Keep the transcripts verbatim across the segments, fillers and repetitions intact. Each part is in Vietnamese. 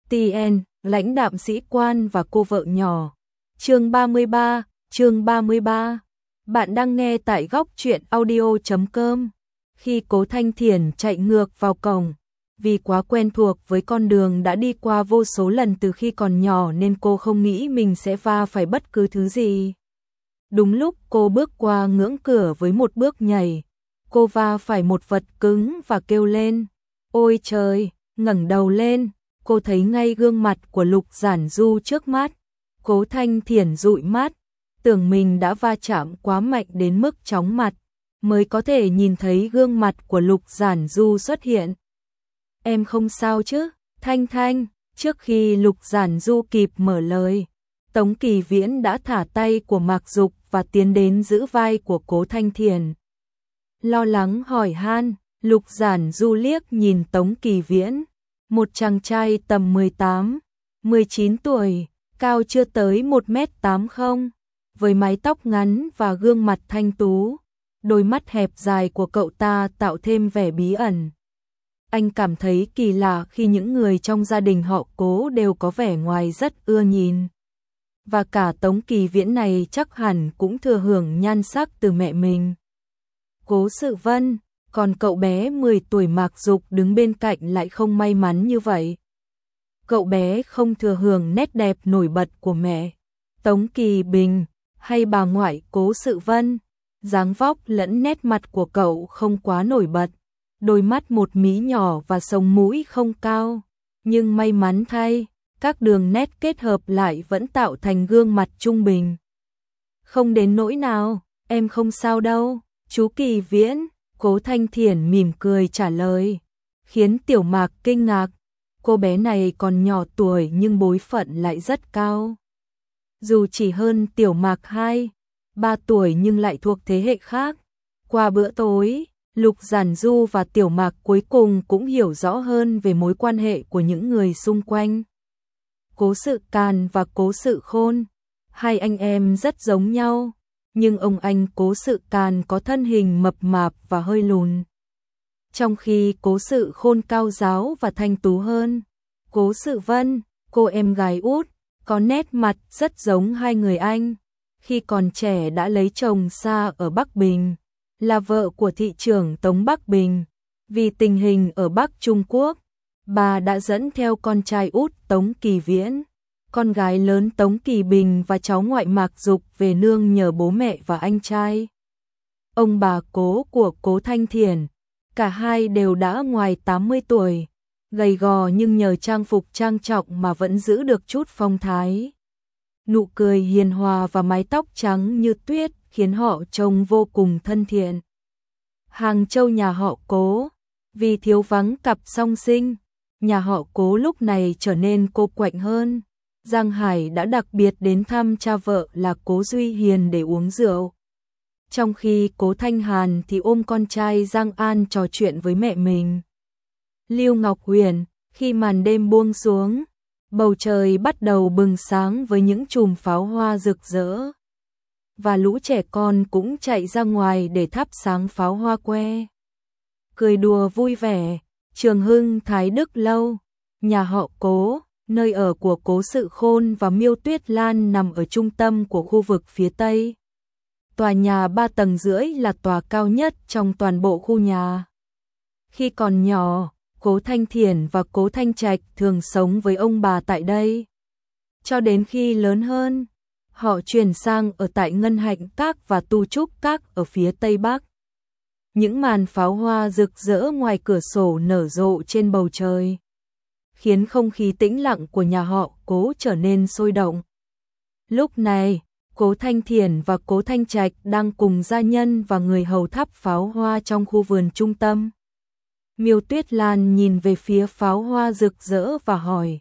tê en, lãnh đạm sĩ quan và cô vợ nhỏ. Chương ba mươi ba, chương ba mươi ba. Bạn đang nghe tại góc truyện audio chấm com. Khi Cố Thanh Thiển chạy ngược vào cổng, vì quá quen thuộc với con đường đã đi qua vô số lần từ khi còn nhỏ nên cô không nghĩ mình sẽ va phải bất cứ thứ gì. Đúng lúc cô bước qua ngưỡng cửa với một bước nhảy, cô va phải một vật cứng và kêu lên. Ôi trời, ngẩng đầu lên, cô thấy ngay gương mặt của Lục Giản Du trước mắt. Cố Thanh Thiển dụi mắt, tưởng mình đã va chạm quá mạnh đến mức chóng mặt, mới có thể nhìn thấy gương mặt của Lục Giản Du xuất hiện. Em không sao chứ, Thanh Thanh? Trước khi Lục Giản Du kịp mở lời, Tống Kỳ Viễn đã thả tay của Mạc Dục và tiến đến giữ vai của Cố Thanh Thiển. Lo lắng hỏi han, Lục Giản Du liếc nhìn Tống Kỳ Viễn, một chàng trai tầm mười tám, mười chín tuổi, cao chưa tới một mét tám không, với mái tóc ngắn và gương mặt thanh tú, đôi mắt hẹp dài của cậu ta tạo thêm vẻ bí ẩn. Anh cảm thấy kỳ lạ khi những người trong gia đình họ Cố đều có vẻ ngoài rất ưa nhìn. Và cả Tống Kỳ Viễn này chắc hẳn cũng thừa hưởng nhan sắc từ mẹ mình. Cố Sự Vân, còn cậu bé mười tuổi Mạc Dục đứng bên cạnh lại không may mắn như vậy. Cậu bé không thừa hưởng nét đẹp nổi bật của mẹ Tống Kỳ Bình hay bà ngoại Cố Sự Vân. Dáng vóc lẫn nét mặt của cậu không quá nổi bật, đôi mắt một mí nhỏ và sống mũi không cao, nhưng may mắn thay, các đường nét kết hợp lại vẫn tạo thành gương mặt trung bình. Không đến nỗi nào, em không sao đâu, chú Kỳ Viễn. Cố Thanh Thiển mỉm cười trả lời, khiến Tiểu Mạc kinh ngạc. Cô bé này còn nhỏ tuổi nhưng bối phận lại rất cao. Dù chỉ hơn Tiểu Mạc hai, ba tuổi nhưng lại thuộc thế hệ khác. Qua bữa tối, Lục Giản Du và Tiểu Mạc cuối cùng cũng hiểu rõ hơn về mối quan hệ của những người xung quanh. Cố Sự Càn và Cố Sự Khôn, hai anh em rất giống nhau, nhưng ông anh Cố Sự Càn có thân hình mập mạp và hơi lùn, trong khi Cố Sự Khôn cao ráo và thanh tú hơn. Cố Sự Vân, cô em gái út, có nét mặt rất giống hai người anh. Khi còn trẻ đã lấy chồng xa ở Bắc Bình, là vợ của thị trưởng Tống Bắc Bình. Vì tình hình ở Bắc Trung Quốc, bà đã dẫn theo con trai út Tống Kỳ Viễn, con gái lớn Tống Kỳ Bình và cháu ngoại Mạc Dục về nương nhờ bố mẹ và anh trai. Ông bà Cố của Cố Thanh Thiển, cả hai đều đã ngoài tám mươi tuổi, gầy gò nhưng nhờ trang phục trang trọng mà vẫn giữ được chút phong thái. Nụ cười hiền hòa và mái tóc trắng như tuyết khiến họ trông vô cùng thân thiện. Hàng Châu nhà họ Cố, vì thiếu vắng cặp song sinh, nhà họ Cố lúc này trở nên cô quạnh hơn. Giang Hải đã đặc biệt đến thăm cha vợ là Cố Duy Hiền để uống rượu. Trong khi Cố Thanh Hàn thì ôm con trai Giang An trò chuyện với mẹ mình. Lưu Ngọc Huyền, khi màn đêm buông xuống, bầu trời bắt đầu bừng sáng với những chùm pháo hoa rực rỡ. Và lũ trẻ con cũng chạy ra ngoài để thắp sáng pháo hoa que. Cười đùa vui vẻ, Trường Hưng Thái Đức Lâu, nhà họ Cố, nơi ở của Cố Sự Khôn và Miêu Tuyết Lan nằm ở trung tâm của khu vực phía Tây. Tòa nhà ba tầng rưỡi là tòa cao nhất trong toàn bộ khu nhà. Khi còn nhỏ, Cố Thanh Thiển và Cố Thanh Trạch thường sống với ông bà tại đây. Cho đến khi lớn hơn, họ chuyển sang ở tại Ngân Hạnh Các và Tu Trúc Các ở phía Tây Bắc. Những màn pháo hoa rực rỡ ngoài cửa sổ nở rộ trên bầu trời, khiến không khí tĩnh lặng của nhà họ Cố trở nên sôi động. Lúc này, Cố Thanh Thiển và Cố Thanh Trạch đang cùng gia nhân và người hầu thắp pháo hoa trong khu vườn trung tâm. Miêu Tuyết Lan nhìn về phía pháo hoa rực rỡ và hỏi,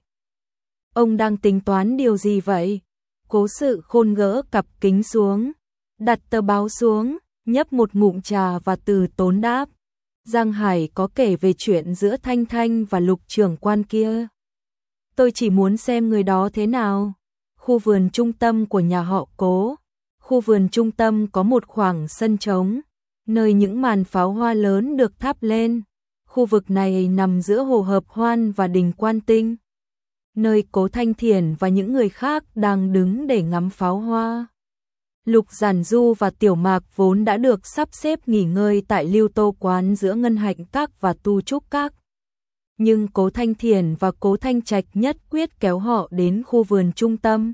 ông đang tính toán điều gì vậy? Cố Sự Khôn gỡ cặp kính xuống, đặt tờ báo xuống, nhấp một ngụm trà và từ tốn đáp, Giang Hải có kể về chuyện giữa Thanh Thanh và Lục trưởng quan kia. Tôi chỉ muốn xem người đó thế nào. Khu vườn trung tâm của nhà họ Cố. Khu vườn trung tâm có một khoảng sân trống, nơi những màn pháo hoa lớn được thắp lên. Khu vực này nằm giữa hồ Hợp Hoan và đình Quan Tinh. nơi Cố Thanh Thiền và những người khác đang đứng để ngắm pháo hoa. Lục Giản Du và Tiểu Mạc vốn đã được sắp xếp nghỉ ngơi tại Lưu Tô quán giữa Ngân Hạnh Các và Tu Trúc Các. Nhưng Cố Thanh Thiền và Cố Thanh Trạch nhất quyết kéo họ đến khu vườn trung tâm.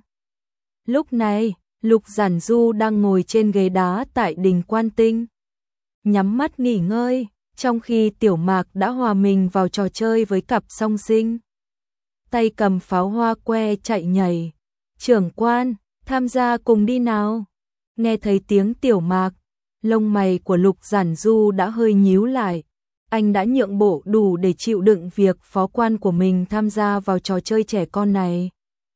Lúc này, Lục Giản Du đang ngồi trên ghế đá tại đình Quan Tinh, nhắm mắt nghỉ ngơi, trong khi Tiểu Mạc đã hòa mình vào trò chơi với cặp song sinh. Tay cầm pháo hoa que chạy nhảy. Trưởng quan, tham gia cùng đi nào. Nghe thấy tiếng Tiểu Mạc, lông mày của Lục Giản Du đã hơi nhíu lại. Anh đã nhượng bộ đủ để chịu đựng việc phó quan của mình tham gia vào trò chơi trẻ con này.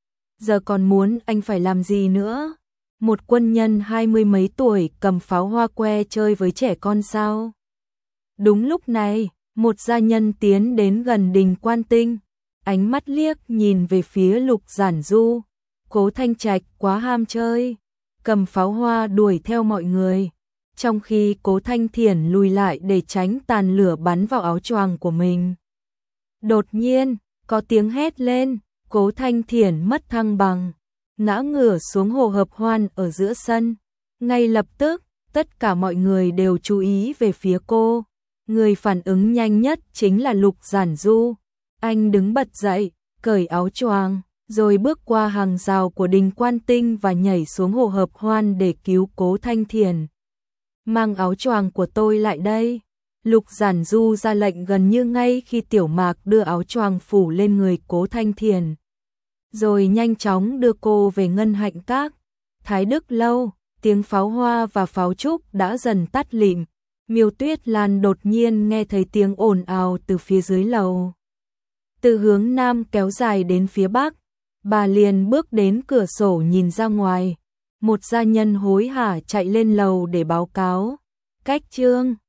Giờ còn muốn anh phải làm gì nữa? Một quân nhân hai mươi mấy tuổi cầm pháo hoa que chơi với trẻ con sao? Đúng lúc này, một gia nhân tiến đến gần đình Quan Tinh, ánh mắt liếc nhìn về phía Lục Giản Du. Cố Thanh Trạch quá ham chơi, cầm pháo hoa đuổi theo mọi người, trong khi Cố Thanh Thiển lùi lại để tránh tàn lửa bắn vào áo choàng của mình. Đột nhiên, có tiếng hét lên, Cố Thanh Thiển mất thăng bằng, ngã ngửa xuống hồ hợp hoan ở giữa sân. Ngay lập tức, tất cả mọi người đều chú ý về phía cô. Người phản ứng nhanh nhất chính là Lục Giản Du. Anh đứng bật dậy, cởi áo choàng, rồi bước qua hàng rào của đình Quan Tinh và nhảy xuống hồ hợp hoan để cứu Cố Thanh Thiển. Mang áo choàng của tôi lại đây. Lục Giản Du ra lệnh gần như ngay khi Tiểu Mạc đưa áo choàng phủ lên người Cố Thanh Thiển, rồi nhanh chóng đưa cô về Ngân Hạnh Các. Thái Đức Lâu, tiếng pháo hoa và pháo trúc đã dần tắt lịm. Miêu Tuyết Lan đột nhiên nghe thấy tiếng ồn ào từ phía dưới lầu. Từ hướng nam kéo dài đến phía bắc, bà liền bước đến cửa sổ nhìn ra ngoài. Một gia nhân hối hả chạy lên lầu để báo cáo. Cách chương